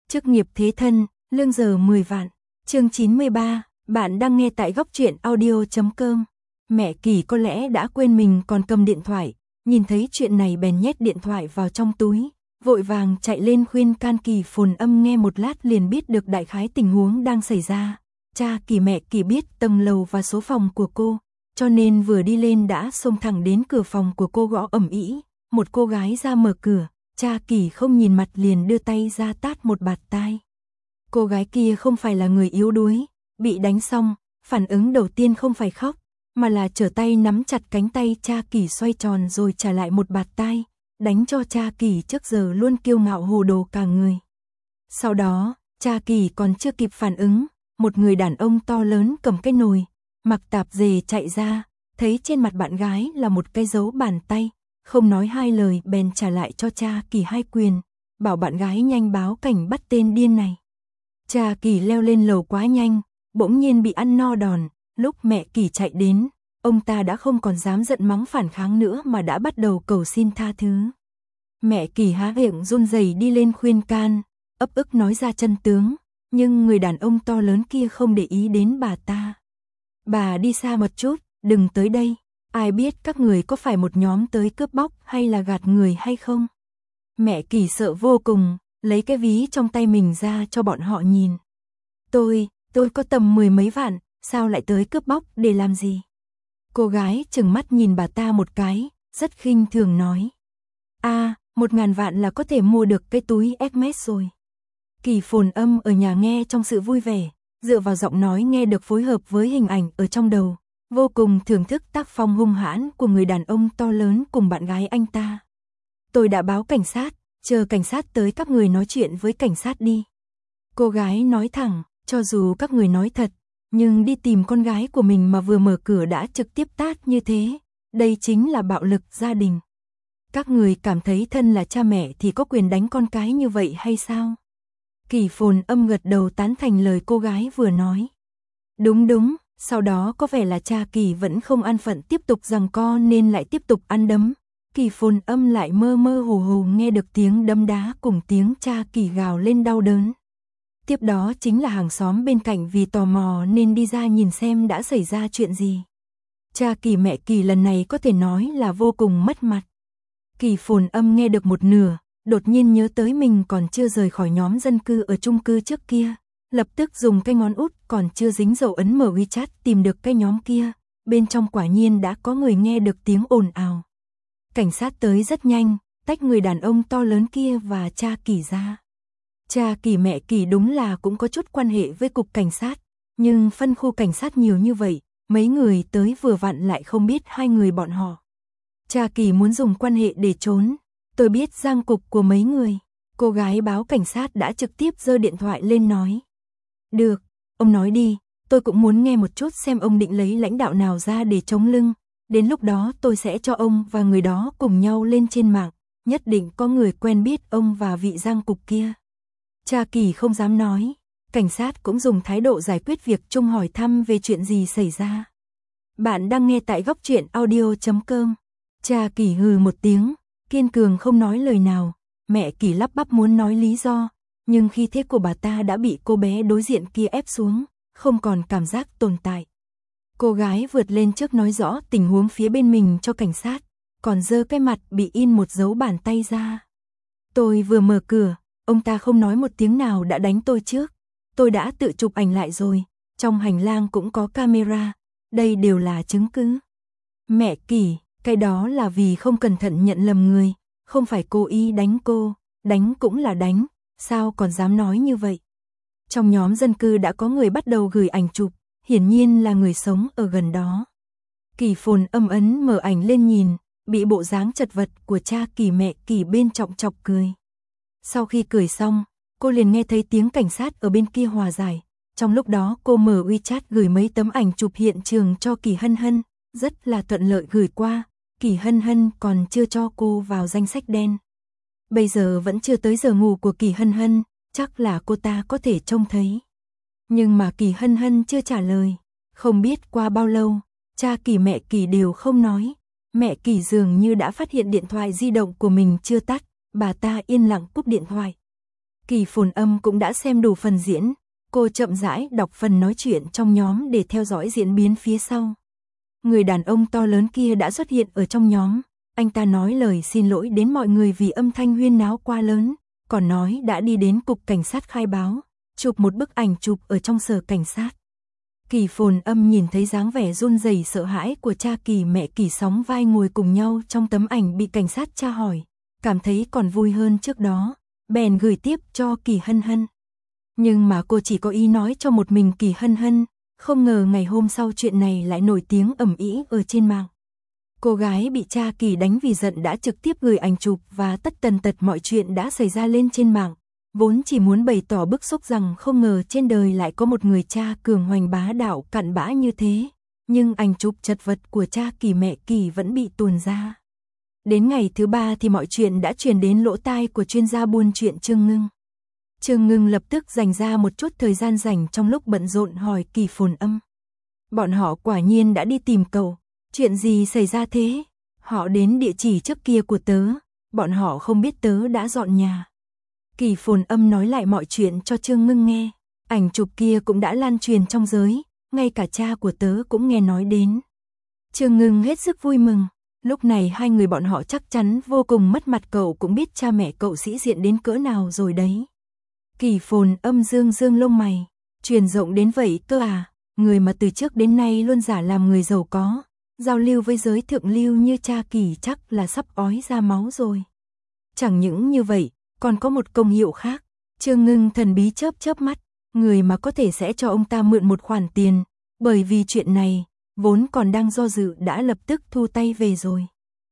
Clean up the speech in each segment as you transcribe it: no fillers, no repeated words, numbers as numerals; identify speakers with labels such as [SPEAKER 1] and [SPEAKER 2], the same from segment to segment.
[SPEAKER 1] Chức nghiệp thế thân, lương giờ 10 vạn. Chương 93, bạn đang nghe tại goctruyện.audio.com. Mẹ Kỳ có lẽ đã quên mình còn cầm điện thoại, nhìn thấy chuyện này bèn nhét điện thoại vào trong túi, vội vàng chạy lên khuyên can Kỳ Phồn Âm nghe một lát liền biết được đại khái tình huống đang xảy ra. Cha Kỳ mẹ Kỳ biết tầng lầu và số phòng của cô, cho nên vừa đi lên đã xông thẳng đến cửa phòng của cô gõ ầm ĩ. Một cô gái ra mở cửa, cha Kỳ không nhìn mặt liền đưa tay ra tát một bạt tai. Cô gái kia không phải là người yếu đuối, bị đánh xong, phản ứng đầu tiên không phải khóc, mà là trở tay nắm chặt cánh tay cha Kỳ xoay tròn rồi trả lại một bạt tai, đánh cho cha Kỳ trước giờ luôn kiêu ngạo hồ đồ cả người. Sau đó, cha Kỳ còn chưa kịp phản ứng, một người đàn ông to lớn cầm cái nồi, mặc tạp dề chạy ra, thấy trên mặt bạn gái là một cái dấu bàn tay, không nói hai lời bèn trả lại cho cha Kỳ 2 quyền, bảo bạn gái nhanh báo cảnh bắt tên điên này. Cha Kỳ leo lên lầu quá nhanh, bỗng nhiên bị ăn no đòn, lúc mẹ Kỳ chạy đến, ông ta đã không còn dám giận mắng phản kháng nữa mà đã bắt đầu cầu xin tha thứ. Mẹ Kỳ há miệng run rẩy đi lên khuyên can, ấp ức nói ra chân tướng, nhưng người đàn ông to lớn kia không để ý đến bà ta. Bà đi xa một chút, đừng tới đây, ai biết các người có phải một nhóm tới cướp bóc hay là gạt người hay không? Mẹ Kỳ sợ vô cùng, lấy cái ví trong tay mình ra cho bọn họ nhìn. Tôi có tầm 10 mấy vạn, sao lại tới cướp bóc để làm gì? Cô gái trừng mắt nhìn bà ta một cái, rất khinh thường nói. 1.000 vạn là có thể mua được cái túi Hermes rồi. Kỳ Phồn Âm ở nhà nghe trong sự vui vẻ, dựa vào giọng nói nghe được phối hợp với hình ảnh ở trong đầu, vô cùng thưởng thức tác phong hung hãn của người đàn ông to lớn cùng bạn gái anh ta. Tôi đã báo cảnh sát, chờ cảnh sát tới các người nói chuyện với cảnh sát đi. Cô gái nói thẳng, cho dù các người nói thật, nhưng đi tìm con gái của mình mà vừa mở cửa đã trực tiếp tát như thế, đây chính là bạo lực gia đình. Các người cảm thấy thân là cha mẹ thì có quyền đánh con cái như vậy hay sao? Kỳ Phồn Âm gật đầu tán thành lời cô gái vừa nói. Đúng, sau đó có vẻ là cha Kỳ vẫn không an phận tiếp tục giằng co nên lại tiếp tục ăn đấm. Kỳ Phồn Âm lại mơ mơ hồ hồ nghe được tiếng đấm đá cùng tiếng cha Kỳ gào lên đau đớn. Tiếp đó chính là hàng xóm bên cạnh vì tò mò nên đi ra nhìn xem đã xảy ra chuyện gì. Cha Kỳ mẹ Kỳ lần này có thể nói là vô cùng mất mặt. Kỳ Phồn Âm nghe được một nửa, đột nhiên nhớ tới mình còn chưa rời khỏi nhóm dân cư ở chung cư trước kia, lập tức dùng cái ngón út còn chưa dính dấu ấn mở WeChat tìm được cái nhóm kia, bên trong quả nhiên đã có người nghe được tiếng ồn ào. Cảnh sát tới rất nhanh, tách người đàn ông to lớn kia và cha Kỳ ra. Cha Kỳ mẹ Kỳ đúng là cũng có chút quan hệ với cục cảnh sát, nhưng phân khu cảnh sát nhiều như vậy, mấy người tới vừa vặn lại không biết hai người bọn họ. Cha Kỳ muốn dùng quan hệ để trốn, tôi biết giang cục của mấy người. Cô gái báo cảnh sát đã trực tiếp giơ điện thoại lên nói. Được, ông nói đi, tôi cũng muốn nghe một chút xem ông định lấy lãnh đạo nào ra để chống lưng. Đến lúc đó tôi sẽ cho ông và người đó cùng nhau lên trên mạng, nhất định có người quen biết ông và vị giang cục kia. Cha Kỳ không dám nói, cảnh sát cũng dùng thái độ giải quyết việc chung hỏi thăm về chuyện gì xảy ra. Bạn đang nghe tại goctruyện.audio.com. Cha Kỳ hừ một tiếng, kiên cường không nói lời nào, mẹ Kỳ lắp bắp muốn nói lý do, nhưng khí thế của bà ta đã bị cô bé đối diện kia ép xuống, không còn cảm giác tồn tại. Cô gái vượt lên trước nói rõ tình huống phía bên mình cho cảnh sát, còn giơ cái mặt bị in một dấu bàn tay ra. Tôi vừa mở cửa, ông ta không nói một tiếng nào đã đánh tôi trước, tôi đã tự chụp ảnh lại rồi, trong hành lang cũng có camera, đây đều là chứng cứ. Mẹ Kỳ, cái đó là vì không cẩn thận nhận lầm người, không phải cố ý đánh cô, đánh cũng là đánh, sao còn dám nói như vậy. Trong nhóm dân cư đã có người bắt đầu gửi ảnh chụp, hiển nhiên là người sống ở gần đó. Kỳ Phồn Âm ấn mở ảnh lên nhìn, bị bộ dáng chật vật của cha Kỳ mẹ Kỳ bên chọc cười. Sau khi cười xong, cô liền nghe thấy tiếng cảnh sát ở bên kia hòa giải. Trong lúc đó cô mở WeChat gửi mấy tấm ảnh chụp hiện trường cho Kỳ Hân Hân, rất là thuận lợi gửi qua. Kỳ Hân Hân còn chưa cho cô vào danh sách đen. Bây giờ vẫn chưa tới giờ ngủ của Kỳ Hân Hân, chắc là cô ta có thể trông thấy. Nhưng mà Kỳ Hân Hân chưa trả lời, không biết qua bao lâu, cha Kỳ mẹ Kỳ đều không nói. Mẹ Kỳ dường như đã phát hiện điện thoại di động của mình chưa tắt, bà ta yên lặng cúp điện thoại. Kỳ Phồn Âm cũng đã xem đủ phần diễn, cô chậm rãi đọc phần nói chuyện trong nhóm để theo dõi diễn biến phía sau. Người đàn ông to lớn kia đã xuất hiện ở trong nhóm, anh ta nói lời xin lỗi đến mọi người vì âm thanh huyên náo quá lớn, còn nói đã đi đến cục cảnh sát khai báo, chụp một bức ảnh chụp ở trong sở cảnh sát. Kỳ Phồn Âm nhìn thấy dáng vẻ run rẩy sợ hãi của cha Kỳ mẹ Kỳ sóng vai ngồi cùng nhau trong tấm ảnh bị cảnh sát tra hỏi, cảm thấy còn vui hơn trước đó, bèn gửi tiếp cho Kỳ Hân Hân. Nhưng mà cô chỉ có ý nói cho một mình Kỳ Hân Hân, không ngờ ngày hôm sau chuyện này lại nổi tiếng ầm ĩ ở trên mạng. Cô gái bị cha Kỳ đánh vì giận đã trực tiếp gửi ảnh chụp và tất tần tật mọi chuyện đã xảy ra lên trên mạng, vốn chỉ muốn bày tỏ bức xúc rằng không ngờ trên đời lại có một người cha cường hoành bá đạo cặn bã như thế, nhưng ảnh chụp chật vật của cha Kỳ mẹ Kỳ vẫn bị tuồn ra. Đến ngày thứ 3 thì mọi chuyện đã truyền đến lỗ tai của chuyên gia buôn chuyện Trương Ngưng. Trương Ngưng lập tức dành ra một chút thời gian rảnh trong lúc bận rộn hỏi Kỳ Phồn Âm. Bọn họ quả nhiên đã đi tìm cậu, chuyện gì xảy ra thế? Họ đến địa chỉ trước kia của tớ, bọn họ không biết tớ đã dọn nhà. Kỳ Phồn Âm nói lại mọi chuyện cho Trương Ngưng nghe, ảnh chụp kia cũng đã lan truyền trong giới, ngay cả cha của tớ cũng nghe nói đến. Trương Ngưng hết sức vui mừng, lúc này hai người bọn họ chắc chắn vô cùng mất mặt, cậu cũng biết cha mẹ cậu sĩ diện đến cỡ nào rồi đấy. Kỳ Phồn Âm dương dương lông mày, truyền rộng đến vậy cơ à, người mà từ trước đến nay luôn giả làm người giàu có, giao lưu với giới thượng lưu như cha Kỳ chắc là sắp ói ra máu rồi. Chẳng những như vậy, còn có một công hiệu khác. Trương Ngưng thần bí chớp chớp mắt, người mà có thể sẽ cho ông ta mượn một khoản tiền, bởi vì chuyện này, vốn còn đang do dự đã lập tức thu tay về rồi.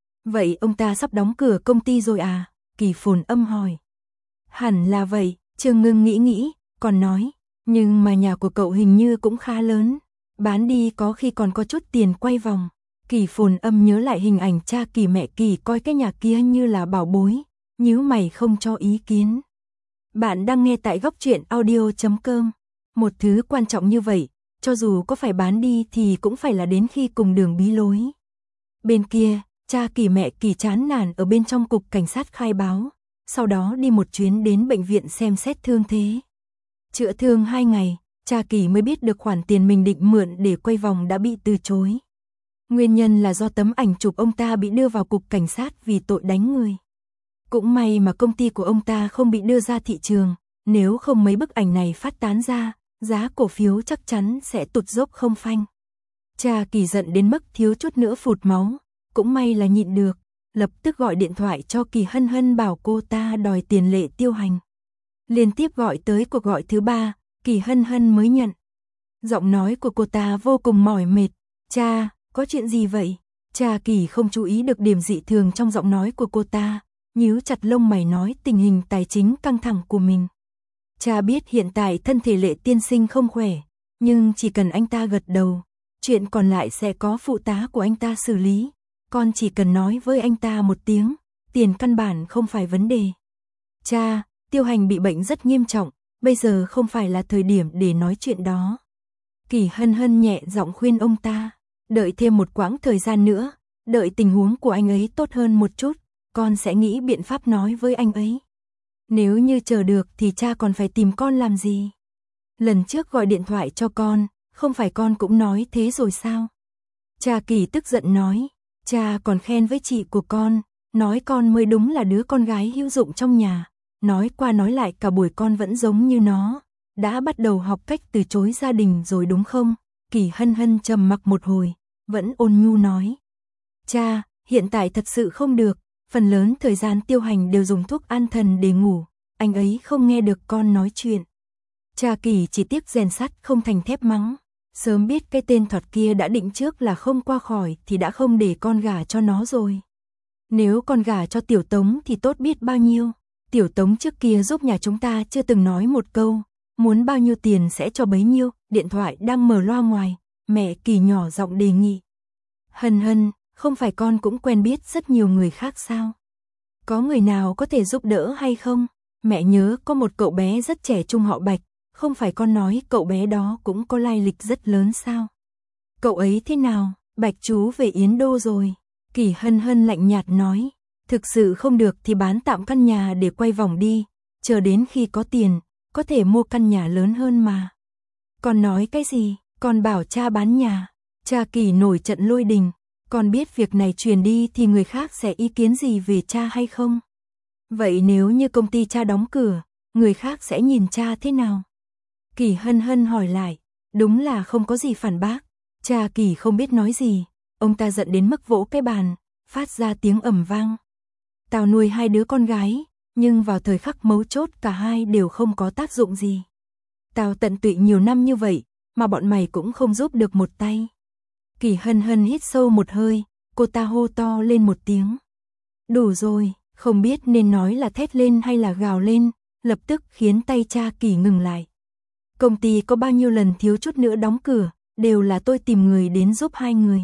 [SPEAKER 1] Vậy ông ta sắp đóng cửa công ty rồi à? Kỳ Phồn Âm hỏi. Hẳn là vậy, Trương Ngưng nghĩ, còn nói, nhưng mà nhà của cậu hình như cũng khá lớn, bán đi có khi còn có chút tiền quay vòng. Kỳ Phồn Âm nhớ lại hình ảnh cha Kỳ mẹ Kỳ coi cái nhà kia như là bảo bối, nhíu mày không cho ý kiến. Bạn đang nghe tại góc truyện audio.com. Một thứ quan trọng như vậy, cho dù có phải bán đi thì cũng phải là đến khi cùng đường bí lối. Bên kia, cha Kỳ mẹ Kỳ chán nản ở bên trong cục cảnh sát khai báo, sau đó đi một chuyến đến bệnh viện xem xét thương thế. Chữa thương 2 ngày, cha Kỳ mới biết được khoản tiền mình định mượn để quay vòng đã bị từ chối. Nguyên nhân là do tấm ảnh chụp ông ta bị đưa vào cục cảnh sát vì tội đánh người. Cũng may mà công ty của ông ta không bị đưa ra thị trường, nếu không mấy bức ảnh này phát tán ra, giá cổ phiếu chắc chắn sẽ tụt dốc không phanh. Cha Kỳ giận đến mức thiếu chút nữa phụt máu, cũng may là nhịn được, lập tức gọi điện thoại cho Kỳ Hân Hân bảo cô ta đòi tiền lệ tiêu hành. Liên tiếp gọi tới cuộc gọi thứ 3, Kỳ Hân Hân mới nhận. Giọng nói của cô ta vô cùng mỏi mệt. Cha, có chuyện gì vậy? Cha Kỳ không chú ý được điểm dị thường trong giọng nói của cô ta, nhíu chặt lông mày nói tình hình tài chính căng thẳng của mình. Cha biết hiện tại thân thể Lệ tiên sinh không khỏe, nhưng chỉ cần anh ta gật đầu, chuyện còn lại sẽ có phụ tá của anh ta xử lý. Con chỉ cần nói với anh ta một tiếng, tiền căn bản không phải vấn đề. Cha, Tiêu Hành bị bệnh rất nghiêm trọng, bây giờ không phải là thời điểm để nói chuyện đó. Kỳ Hân Hân nhẹ giọng khuyên ông ta, đợi thêm một quãng thời gian nữa, đợi tình huống của anh ấy tốt hơn một chút, con sẽ nghĩ biện pháp nói với anh ấy. Nếu như chờ được thì cha còn phải tìm con làm gì? Lần trước gọi điện thoại cho con, không phải con cũng nói thế rồi sao? Cha Kỳ tức giận nói, cha còn khen với chị của con, nói con mới đúng là đứa con gái hữu dụng trong nhà, nói qua nói lại cả buổi con vẫn giống như nó, đã bắt đầu học cách từ chối gia đình rồi đúng không? Kỳ Hân Hân trầm mặc một hồi, vẫn ôn nhu nói, cha, hiện tại thật sự không được, phần lớn thời gian Tiêu Hành đều dùng thuốc an thần để ngủ, anh ấy không nghe được con nói chuyện. Cha Kỳ chỉ tiếc rèn sắt không thành thép mắng, sớm biết cái tên thọt kia đã định trước là không qua khỏi thì đã không để con gả cho nó rồi. Nếu con gả cho Tiểu Tống thì tốt biết bao nhiêu, Tiểu Tống trước kia giúp nhà chúng ta chưa từng nói một câu, muốn bao nhiêu tiền sẽ cho bấy nhiêu. Điện thoại đang mở loa ngoài, mẹ Kỳ nhỏ giọng đề nghị. Hân Hân, không phải con cũng quen biết rất nhiều người khác sao? Có người nào có thể giúp đỡ hay không? Mẹ nhớ có một cậu bé rất trẻ trung họ Bạch, không phải con nói cậu bé đó cũng có lai lịch rất lớn sao? Cậu ấy thế nào? Bạch chú về Yến Đô rồi. Kỳ Hân Hân lạnh nhạt nói, thực sự không được thì bán tạm căn nhà để quay vòng đi, chờ đến khi có tiền, có thể mua căn nhà lớn hơn mà. Con nói cái gì? Con bảo cha bán nhà. Cha Kỳ nổi trận lôi đình. Con biết việc này truyền đi thì người khác sẽ ý kiến gì về cha hay không? Vậy nếu như công ty cha đóng cửa, người khác sẽ nhìn cha thế nào? Kỳ hân hân hỏi lại. Đúng là không có gì phản bác. Cha Kỳ không biết nói gì. Ông ta giận đến mức vỗ cái bàn, phát ra tiếng ầm vang. Tao nuôi 2 đứa con gái, nhưng vào thời khắc mấu chốt cả hai đều không có tác dụng gì. Tao tận tụy nhiều năm như vậy, mà bọn mày cũng không giúp được một tay. Kỳ hân hân hít sâu một hơi, cô ta hô to lên một tiếng. Đủ rồi, không biết nên nói là thét lên hay là gào lên, lập tức khiến tay cha Kỳ ngừng lại. Công ty có bao nhiêu lần thiếu chút nữa đóng cửa, đều là tôi tìm người đến giúp 2 người.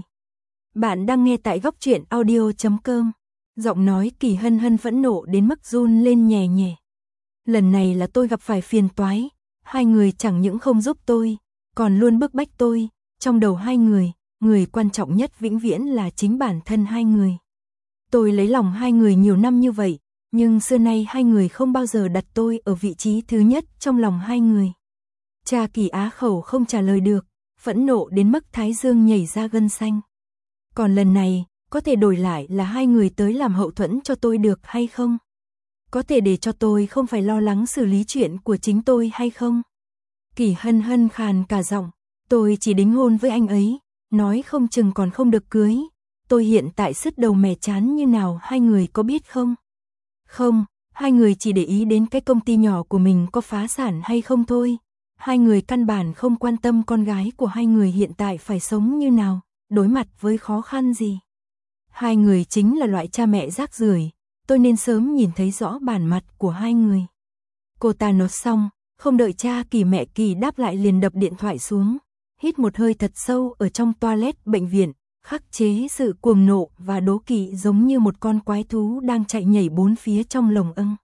[SPEAKER 1] Bạn đang nghe tại góc truyện audio.com. Giọng nói Kỳ hân hân phẫn nộ đến mức run lên nhè nhẹ. Lần này là tôi gặp phải phiền toái, 2 người chẳng những không giúp tôi, còn luôn bức bách tôi. Trong đầu 2 người, người quan trọng nhất vĩnh viễn là chính bản thân 2 người. Tôi lấy lòng 2 người nhiều năm như vậy, nhưng xưa nay 2 người không bao giờ đặt tôi ở vị trí thứ nhất trong lòng 2 người. Cha Kỳ á khẩu không trả lời được, phẫn nộ đến mức thái dương nhảy ra gân xanh. Còn lần này, có thể đổi lại là 2 người tới làm hậu thuẫn cho tôi được hay không? Có thể để cho tôi không phải lo lắng xử lý chuyện của chính tôi hay không? Kỳ hân hân khàn cả giọng, tôi chỉ đính hôn với anh ấy, nói không chừng còn không được cưới. Tôi hiện tại sứt đầu mẻ chán như nào 2 người có biết không? Không, 2 người chỉ để ý đến cái công ty nhỏ của mình có phá sản hay không thôi. 2 người căn bản không quan tâm con gái của 2 người hiện tại phải sống như nào, đối mặt với khó khăn gì. 2 người chính là loại cha mẹ rác rưởi, tôi nên sớm nhìn thấy rõ bản mặt của 2 người. Cô ta nói xong, không đợi cha Kỳ mẹ Kỳ đáp lại liền đập điện thoại xuống, hít một hơi thật sâu ở trong toilet bệnh viện, khắc chế sự cuồng nộ và đố kỵ giống như một con quái thú đang chạy nhảy bốn phía trong lồng ưng.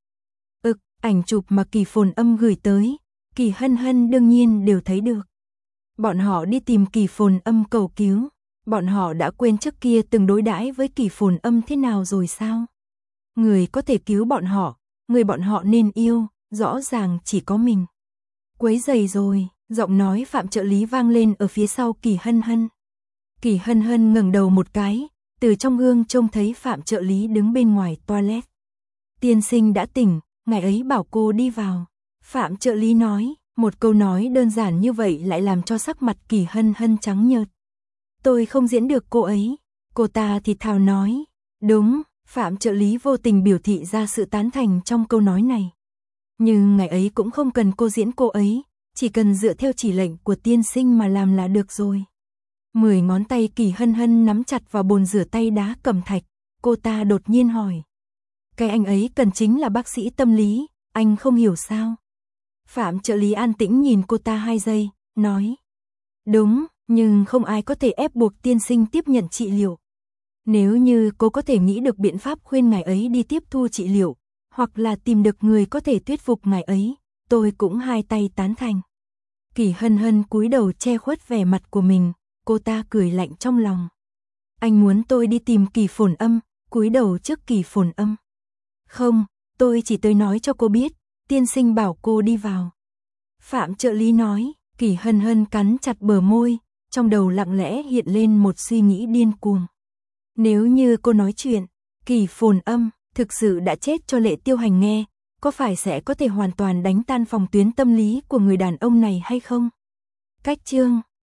[SPEAKER 1] Ảnh chụp mà Kỳ Phồn Âm gửi tới, Kỳ hân hân đương nhiên đều thấy được. Bọn họ đi tìm Kỳ Phồn Âm cầu cứu, bọn họ đã quên trước kia từng đối đãi với Kỳ Phồn Âm thế nào rồi sao? Người có thể cứu bọn họ, người bọn họ nên yêu, rõ ràng chỉ có mình. Quấy rầy rồi, giọng nói Phạm trợ lý vang lên ở phía sau Kỳ hân hân. Kỳ hân hân ngẩng đầu một cái, từ trong gương trông thấy Phạm trợ lý đứng bên ngoài toilet. Tiên sinh đã tỉnh, ngài ấy bảo cô đi vào. Phạm trợ lý nói, một câu nói đơn giản như vậy lại làm cho sắc mặt Kỳ hân hân trắng nhợt. Tôi không diễn được cô ấy. Cô ta thì thào nói. Đúng, Phạm trợ lý vô tình biểu thị ra sự tán thành trong câu nói này. Nhưng ngài ấy cũng không cần cô diễn cô ấy, chỉ cần dựa theo chỉ lệnh của tiên sinh mà làm là được rồi. 10 ngón tay Kỳ hân hân nắm chặt vào bồn rửa tay đá cẩm thạch, cô ta đột nhiên hỏi. Cái anh ấy cần chính là bác sĩ tâm lý, anh không hiểu sao? Phạm trợ lý an tĩnh nhìn cô ta 2 giây, nói. Đúng, nhưng không ai có thể ép buộc tiên sinh tiếp nhận trị liệu. Nếu như cô có thể nghĩ được biện pháp khuyên ngài ấy đi tiếp thu trị liệu, hoặc là tìm được người có thể thuyết phục ngài ấy, tôi cũng 2 tay tán thành. Kỳ hân hân cúi đầu che khuất vẻ mặt của mình, cô ta cười lạnh trong lòng. Anh muốn tôi đi tìm Kỳ Phồn Âm, cúi đầu trước Kỳ Phồn Âm. Không, tôi chỉ tới nói cho cô biết, tiên sinh bảo cô đi vào. Phạm trợ lý nói, Kỳ hân hân cắn chặt bờ môi, trong đầu lặng lẽ hiện lên một suy nghĩ điên cuồng. Nếu như cô nói chuyện, Kỳ Phồn Âm thực sự đã chết cho Lệ Tiêu Hành nghe, có phải sẽ có thể hoàn toàn đánh tan phòng tuyến tâm lý của người đàn ông này hay không? Cách chương